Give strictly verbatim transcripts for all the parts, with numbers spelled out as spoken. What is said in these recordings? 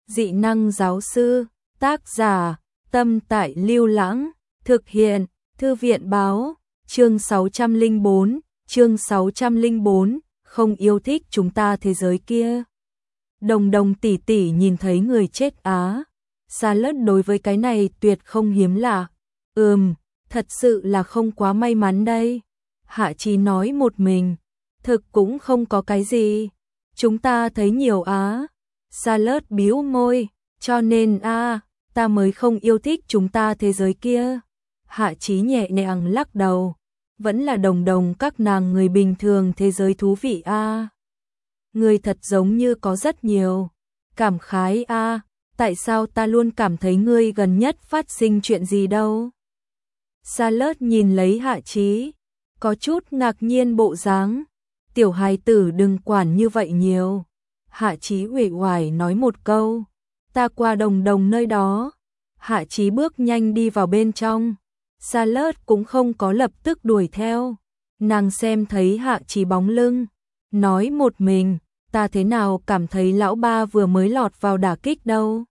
dị năng giáo sư, tác giả, Tâm Tại Lưu Lãng, thực hiện, Thư viện báo, chương sáu trăm lẻ bốn, chương sáu trăm lẻ bốn, không yêu thích chúng ta thế giới kia. Đồng Đồng tỷ tỷ nhìn thấy người chết á, Charlotte đối với cái này tuyệt không hiếm lạ. Ừm, thật sự là không quá may mắn đây. Hạ Chí nói một mình, thực cũng không có cái gì. Chúng ta thấy nhiều á. Charlotte bĩu môi, cho nên a, ta mới không yêu thích chúng ta thế giới kia. Hạ Chí nhẹ nhàng lắc đầu, vẫn là Đồng Đồng các nàng người bình thường thế giới thú vị a. Người thật giống như có rất nhiều cảm khái a, tại sao ta luôn cảm thấy ngươi gần nhất phát sinh chuyện gì đâu? Charlotte nhìn lấy Hạ Chí, có chút ngạc nhiên bộ dáng. Tiểu hài tử đừng quản như vậy nhiều. Hạ Chí uể oải nói một câu, ta qua Đồng Đồng nơi đó. Hạ Chí bước nhanh đi vào bên trong. Charlotte cũng không có lập tức đuổi theo. Nàng xem thấy Hạ Chí bóng lưng, nói một mình, ta thế nào cảm thấy lão ba vừa mới lọt vào đả kích đâu.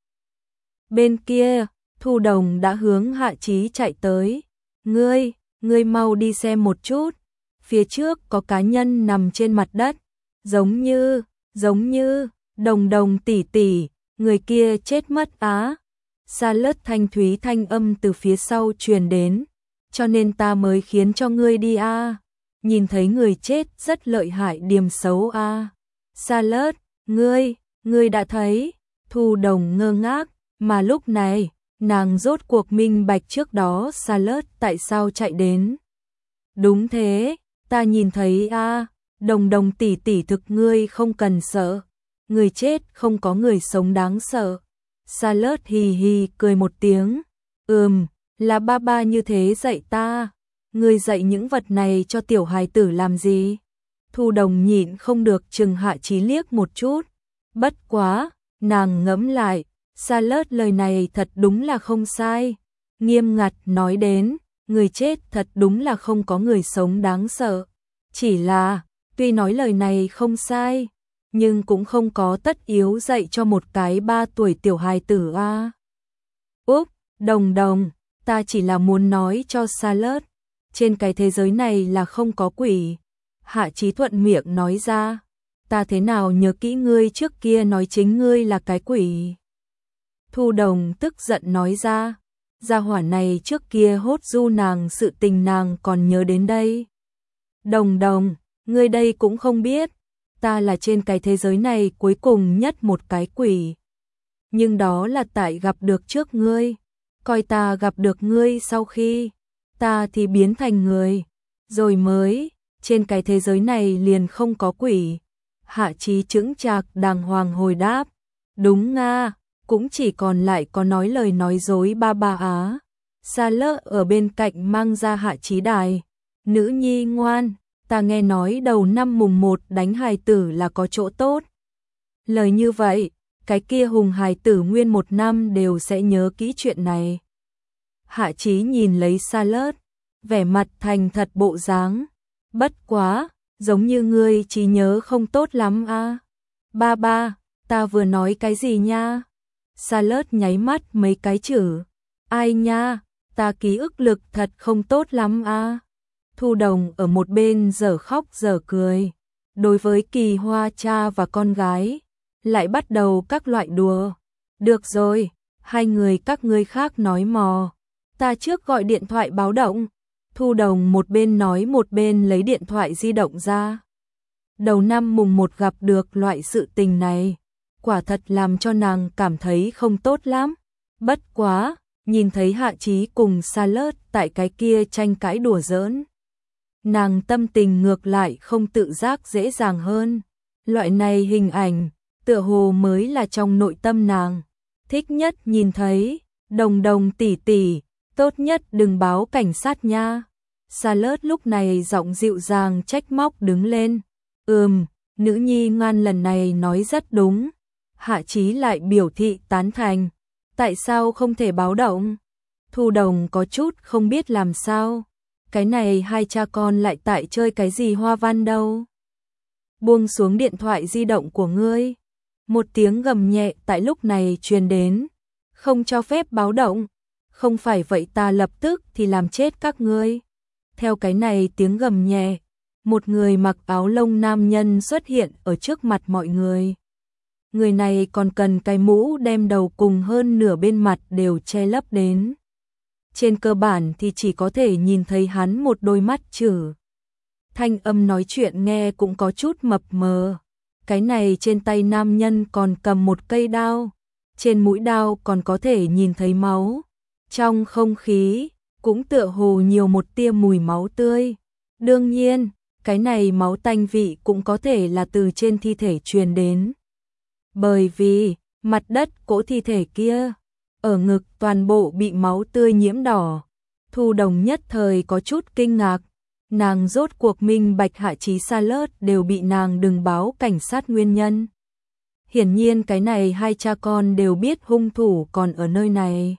Bên kia, Thu Đồng đã hướng Hạ Chí chạy tới. Ngươi, ngươi mau đi xem một chút. Phía trước có cá nhân nằm trên mặt đất. Giống như, giống như, Đồng Đồng tỷ tỷ, người kia chết mất á. Charlotte thanh thúy thanh âm từ phía sau truyền đến. Cho nên ta mới khiến cho ngươi đi a. Nhìn thấy người chết rất lợi hại điểm xấu a. Charlotte, ngươi, ngươi đã thấy. Thu Đồng ngơ ngác, mà lúc này, nàng rốt cuộc minh bạch trước đó Charlotte tại sao chạy đến. Đúng thế, ta nhìn thấy a, Đồng Đồng tỷ tỷ thực ngươi không cần sợ. Người chết không có người sống đáng sợ. Charlotte hì hì cười một tiếng. Ừm, là ba ba như thế dạy ta. Ngươi dạy những vật này cho tiểu hài tử làm gì? Thu Đồng nhịn không được chừng Hạ Chí liếc một chút. Bất quá, nàng ngẫm lại, Charlotte lời này thật đúng là không sai. Nghiêm ngặt nói đến, người chết thật đúng là không có người sống đáng sợ. Chỉ là, tuy nói lời này không sai, nhưng cũng không có tất yếu dạy cho một cái ba tuổi tiểu hài tử a. Úp, Đồng Đồng, ta chỉ là muốn nói cho Charlotte, trên cái thế giới này là không có quỷ. Hạ Chí thuận miệng nói ra, ta thế nào nhớ kỹ ngươi trước kia nói chính ngươi là cái quỷ. Thu Đồng tức giận nói ra, gia hỏa này trước kia hốt du nàng sự tình nàng còn nhớ đến đây. Đồng Đồng, ngươi đây cũng không biết, ta là trên cái thế giới này cuối cùng nhất một cái quỷ. Nhưng đó là tại gặp được trước ngươi, coi ta gặp được ngươi sau khi, ta thì biến thành người, rồi mới, trên cái thế giới này liền không có quỷ. Hạ Chí chững chạc đàng hoàng hồi đáp, đúng nga, cũng chỉ còn lại có nói lời nói dối ba ba á. Charlotte ở bên cạnh mang ra Hạ Chí đài, nữ nhi ngoan, ta nghe nói đầu năm mùng một đánh hài tử là có chỗ tốt. Lời như vậy, cái kia hùng hài tử nguyên một năm đều sẽ nhớ kỹ chuyện này. Hạ Chí nhìn lấy Charlotte, vẻ mặt thành thật bộ dáng. Bất quá, giống như ngươi trí nhớ không tốt lắm a. Ba ba, ta vừa nói cái gì nha? Charlotte nháy mắt mấy cái chữ. Ai nha, ta ký ức lực thật không tốt lắm a. Thu Đồng ở một bên dở khóc dở cười. Đối với Kỳ Hoa cha và con gái, lại bắt đầu các loại đùa. Được rồi, hai người các ngươi khác nói mò. Ta trước gọi điện thoại báo động. Thu Đồng một bên nói một bên lấy điện thoại di động ra. Đầu năm mùng một gặp được loại sự tình này, quả thật làm cho nàng cảm thấy không tốt lắm. Bất quá, nhìn thấy Hạ Chí cùng Charlotte tại cái kia tranh cãi đùa giỡn, nàng tâm tình ngược lại không tự giác dễ dàng hơn. Loại này hình ảnh, tựa hồ mới là trong nội tâm nàng thích nhất nhìn thấy. Đồng Đồng tỷ tỷ, tốt nhất đừng báo cảnh sát nha. Charlotte lúc này giọng dịu dàng trách móc đứng lên. Ừm, nữ nhi ngoan lần này nói rất đúng. Hạ Chí lại biểu thị tán thành. Tại sao không thể báo động? Thu Đồng có chút không biết làm sao. Cái này hai cha con lại tại chơi cái gì hoa văn đâu. Buông xuống điện thoại di động của ngươi. Một tiếng gầm nhẹ tại lúc này truyền đến, không cho phép báo động, không phải vậy ta lập tức thì làm chết các ngươi. Theo cái này tiếng gầm nhẹ, một người mặc áo lông nam nhân xuất hiện ở trước mặt mọi người. Người này còn cần cái mũ đem đầu cùng hơn nửa bên mặt đều che lấp đến. Trên cơ bản thì chỉ có thể nhìn thấy hắn một đôi mắt chử. Thanh âm nói chuyện nghe cũng có chút mập mờ. Cái này trên tay nam nhân còn cầm một cây đao, trên mũi đao còn có thể nhìn thấy máu. Trong không khí cũng tựa hồ nhiều một tia mùi máu tươi. Đương nhiên, cái này máu tanh vị cũng có thể là từ trên thi thể truyền đến. Bởi vì, mặt đất cỗ thi thể kia, ở ngực toàn bộ bị máu tươi nhiễm đỏ. Thu Đồng nhất thời có chút kinh ngạc, nàng rốt cuộc minh bạch Hạ Chí Sa Lớt đều bị nàng đừng báo cảnh sát nguyên nhân. Hiển nhiên cái này hai cha con đều biết hung thủ còn ở nơi này.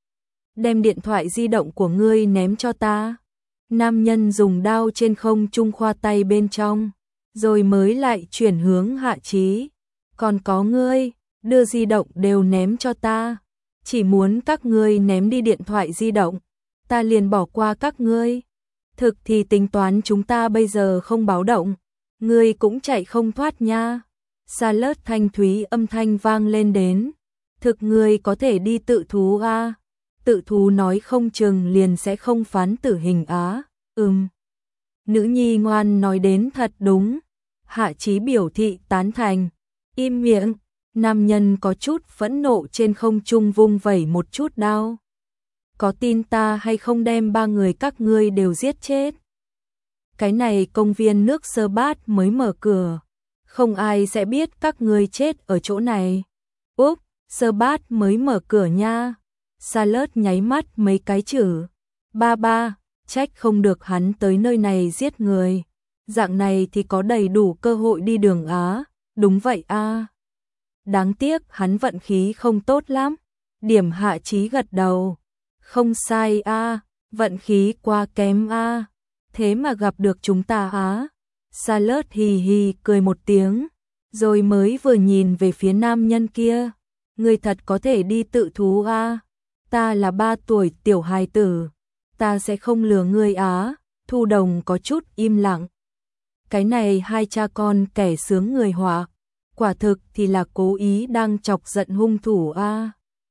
Đem điện thoại di động của ngươi ném cho ta. Nam nhân dùng đao trên không trung khoa tay bên trong, rồi mới lại chuyển hướng Hạ Chí. Còn có ngươi, đưa di động đều ném cho ta. Chỉ muốn các ngươi ném đi điện thoại di động, ta liền bỏ qua các ngươi. Thực thì tính toán chúng ta bây giờ không báo động, ngươi cũng chạy không thoát nha. Sa Lớt thanh thúy âm thanh vang lên đến. Thực ngươi có thể đi tự thú a? Tự thú nói không chừng liền sẽ không phán tử hình á. Ừm. Nữ nhi ngoan nói đến thật đúng. Hạ Chí biểu thị tán thành. Im miệng. Nam nhân có chút phẫn nộ trên không trung vung vẩy một chút đao. Có tin ta hay không đem ba người các ngươi đều giết chết? Cái này công viên nước Sơ Bát mới mở cửa, không ai sẽ biết các ngươi chết ở chỗ này. Úp, Sơ Bát mới mở cửa nha. Sa Lớt nháy mắt mấy cái chữ. Ba ba, trách không được hắn tới nơi này giết người. Dạng này thì có đầy đủ cơ hội đi đường Á. Đúng vậy a. Đáng tiếc hắn vận khí không tốt lắm. Điểm Hạ Chí gật đầu. Không sai a, vận khí quá kém a. Thế mà gặp được chúng ta á. Sa Lớt hì hì cười một tiếng, rồi mới vừa nhìn về phía nam nhân kia. Người thật có thể đi tự thú a. Ta là ba tuổi tiểu hài tử, ta sẽ không lừa ngươi á. Thu Đồng có chút im lặng. Cái này hai cha con kẻ sướng người họa, quả thực thì là cố ý đang chọc giận hung thủ a.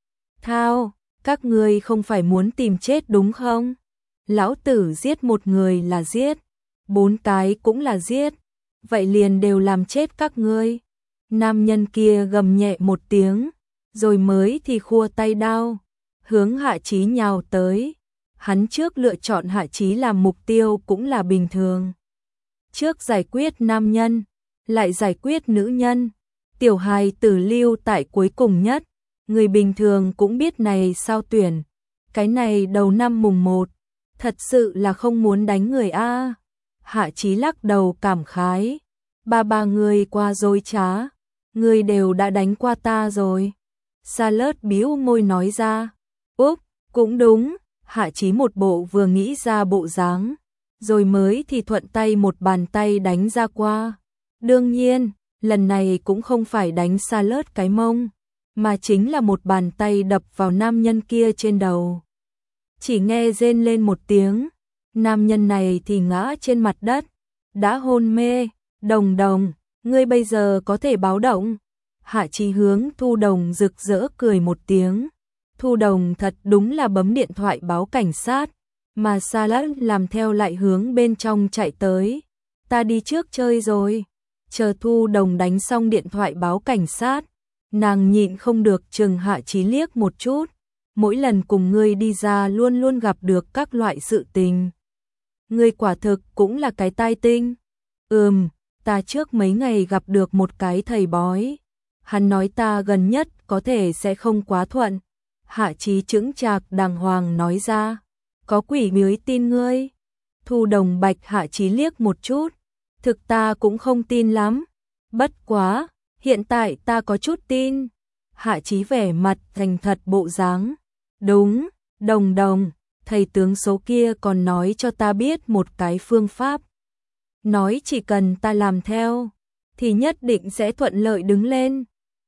Thao, các ngươi không phải muốn tìm chết đúng không? Lão tử giết một người là giết, bốn cái cũng là giết, vậy liền đều làm chết các ngươi. Nam nhân kia gầm nhẹ một tiếng, rồi mới thì khua tay đao, hướng Hạ Chí nhào tới. Hắn trước lựa chọn Hạ Chí làm mục tiêu cũng là bình thường. Trước giải quyết nam nhân, lại giải quyết nữ nhân, tiểu hài tử lưu tại cuối cùng nhất. Người bình thường cũng biết này sao tuyển. Cái này đầu năm mùng một, thật sự là không muốn đánh người a. Hạ Chí lắc đầu cảm khái. Ba ba người qua dối trá, người đều đã đánh qua ta rồi. Sa Lớt bĩu môi nói ra. Úp, cũng đúng. Hạ Chí một bộ vừa nghĩ ra bộ dáng, rồi mới thì thuận tay một bàn tay đánh ra qua. Đương nhiên, lần này cũng không phải đánh Sa Lớt cái mông, mà chính là một bàn tay đập vào nam nhân kia trên đầu. Chỉ nghe rên lên một tiếng, nam nhân này thì ngã trên mặt đất, đã hôn mê. Đồng Đồng, ngươi bây giờ có thể báo động. Hạ Chí hướng Thu Đồng rực rỡ cười một tiếng. Thu Đồng thật đúng là bấm điện thoại báo cảnh sát, mà Sa Lớt làm theo lại hướng bên trong chạy tới. Ta đi trước chơi rồi. Chờ Thu Đồng đánh xong điện thoại báo cảnh sát, nàng nhịn không được chừng Hạ Chí liếc một chút. Mỗi lần cùng ngươi đi ra luôn luôn gặp được các loại sự tình. Ngươi quả thực cũng là cái tai tinh. Ừm, ta trước mấy ngày gặp được một cái thầy bói. Hắn nói ta gần nhất có thể sẽ không quá thuận. Hạ Chí chững chạc đàng hoàng nói ra. Có quỷ mới tin ngươi. Thu Đồng bạch Hạ Chí liếc một chút. Thực ta cũng không tin lắm. Bất quá, hiện tại ta có chút tin. Hạ Chí vẻ mặt thành thật bộ dáng. Đúng, Đồng Đồng, thầy tướng số kia còn nói cho ta biết một cái phương pháp. Nói chỉ cần ta làm theo, thì nhất định sẽ thuận lợi đứng lên.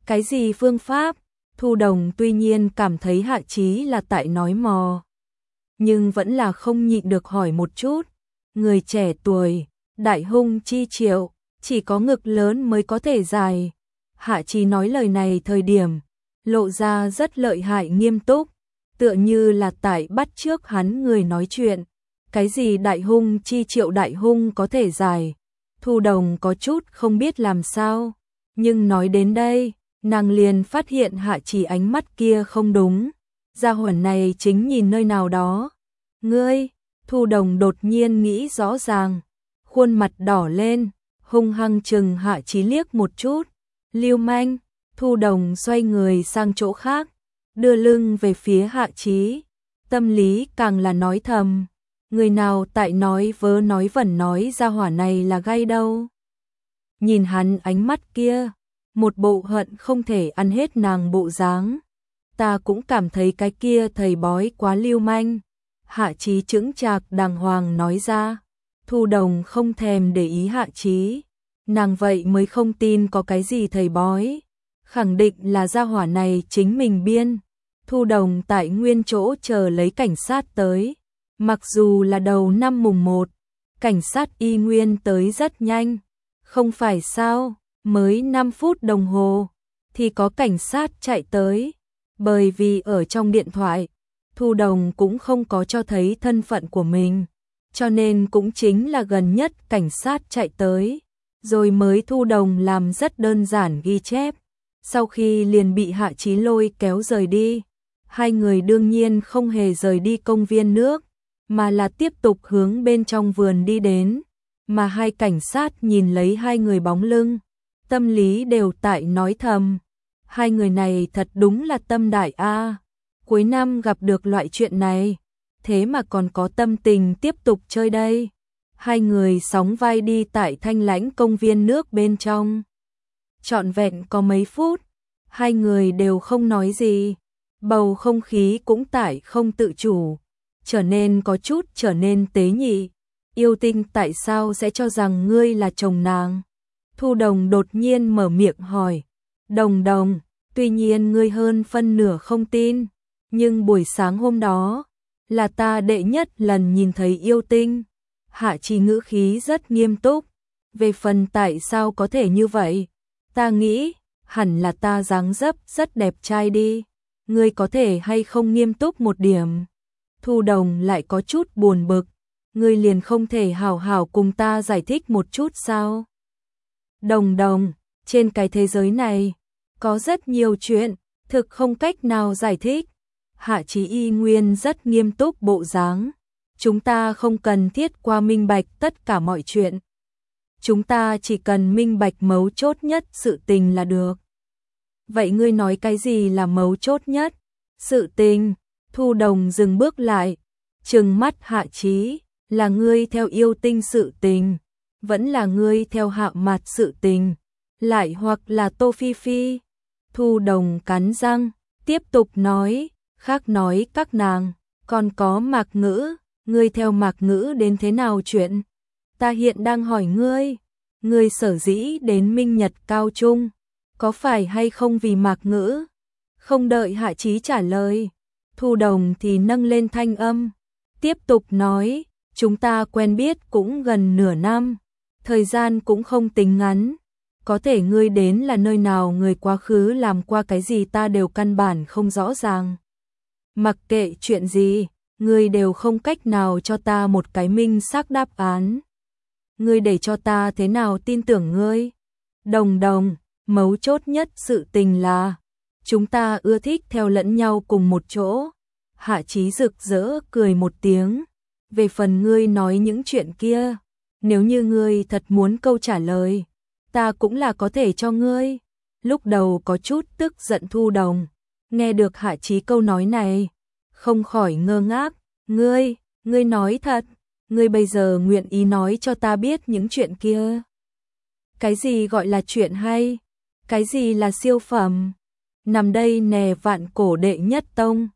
Cái gì phương pháp? Thu Đồng tuy nhiên cảm thấy Hạ Chí là tại nói mò, nhưng vẫn là không nhịn được hỏi một chút. Người trẻ tuổi, đại hung chi triệu, chỉ có ngực lớn mới có thể dài. Hạ Chí nói lời này thời điểm, lộ ra rất lợi hại nghiêm túc, tựa như là tại bắt chước hắn người nói chuyện. Cái gì đại hung chi triệu, đại hung có thể dài? Thu Đồng có chút không biết làm sao, nhưng nói đến đây, nàng liền phát hiện Hạ Chí ánh mắt kia không đúng. Gia hỏa này chính nhìn nơi nào đó. Ngươi, Thu Đồng đột nhiên nghĩ rõ ràng, khuôn mặt đỏ lên, hung hăng chừng Hạ Chí liếc một chút. Lưu manh. Thu Đồng xoay người sang chỗ khác, đưa lưng về phía Hạ Chí, tâm lý càng là nói thầm, người nào tại nói vớ nói vẩn nói gia hỏa này là gay đâu. Nhìn hắn ánh mắt kia, một bộ hận không thể ăn hết nàng bộ dáng. Ta cũng cảm thấy cái kia thầy bói quá lưu manh. Hạ Chí chững chạc đàng hoàng nói ra. Thu Đồng không thèm để ý Hạ Chí, nàng vậy mới không tin có cái gì thầy bói, khẳng định là gia hỏa này chính mình biên. Thu Đồng tại nguyên chỗ chờ lấy cảnh sát tới. Mặc dù là đầu năm mùng một, cảnh sát y nguyên tới rất nhanh. Không phải sao, mới năm phút đồng hồ thì có cảnh sát chạy tới. Bởi vì ở trong điện thoại, Thu Đồng cũng không có cho thấy thân phận của mình, cho nên cũng chính là gần nhất cảnh sát chạy tới, rồi mới Thu Đồng làm rất đơn giản ghi chép. Sau khi liền bị Hạ Chí lôi kéo rời đi. Hai người đương nhiên không hề rời đi công viên nước, mà là tiếp tục hướng bên trong vườn đi đến. Mà hai cảnh sát nhìn lấy hai người bóng lưng, tâm lý đều tại nói thầm, hai người này thật đúng là tâm đại a, cuối năm gặp được loại chuyện này, thế mà còn có tâm tình tiếp tục chơi đây. Hai người sóng vai đi tại thanh lãnh công viên nước bên trong. Trọn vẹn có mấy phút, hai người đều không nói gì, bầu không khí cũng tại không tự chủ, trở nên có chút trở nên tế nhị. Yêu Tinh tại sao sẽ cho rằng ngươi là chồng nàng? Thu Đồng đột nhiên mở miệng hỏi. Đồng Đồng, tuy nhiên ngươi hơn phân nửa không tin, nhưng buổi sáng hôm đó, là ta đệ nhất lần nhìn thấy Yêu Tinh. Hạ Chí ngữ khí rất nghiêm túc. Về phần tại sao có thể như vậy, ta nghĩ, hẳn là ta dáng dấp rất đẹp trai đi. Ngươi có thể hay không nghiêm túc một điểm? Thu Đồng lại có chút buồn bực. Ngươi liền không thể hảo hảo cùng ta giải thích một chút sao? Đồng Đồng, trên cái thế giới này, có rất nhiều chuyện, thực không cách nào giải thích. Hạ Chí y nguyên rất nghiêm túc bộ dáng. Chúng ta không cần thiết qua minh bạch tất cả mọi chuyện. Chúng ta chỉ cần minh bạch mấu chốt nhất sự tình là được. Vậy ngươi nói cái gì là mấu chốt nhất? Sự tình. Thu Đồng dừng bước lại, trừng mắt Hạ Chí. Là ngươi theo Yêu Tinh sự tình, vẫn là ngươi theo Hạ Mạt sự tình, lại hoặc là Tô Phi Phi? Thu Đồng cắn răng, tiếp tục nói, khác nói các nàng, còn có Mạc Ngữ, ngươi theo Mạc Ngữ đến thế nào chuyện? Ta hiện đang hỏi ngươi, ngươi sở dĩ đến Minh Nhật Cao Trung, có phải hay không vì Mạc Ngữ? Không đợi Hạ Chí trả lời, Thu Đồng thì nâng lên thanh âm, tiếp tục nói. Chúng ta quen biết cũng gần nửa năm, thời gian cũng không tính ngắn. Có thể ngươi đến là nơi nào, người quá khứ làm qua cái gì ta đều căn bản không rõ ràng. Mặc kệ chuyện gì, ngươi đều không cách nào cho ta một cái minh xác đáp án. Ngươi để cho ta thế nào tin tưởng ngươi? Đồng Đồng, mấu chốt nhất sự tình là, chúng ta ưa thích theo lẫn nhau cùng một chỗ. Hạ Chí rực rỡ cười một tiếng. Về phần ngươi nói những chuyện kia, nếu như ngươi thật muốn câu trả lời, ta cũng là có thể cho ngươi. Lúc đầu có chút tức giận Thu Đồng, nghe được Hạ Chí câu nói này, không khỏi ngơ ngác. Ngươi, ngươi nói thật, ngươi bây giờ nguyện ý nói cho ta biết những chuyện kia. Cái gì gọi là chuyện hay? Cái gì là siêu phẩm? Nằm đây nè vạn cổ đệ nhất tông,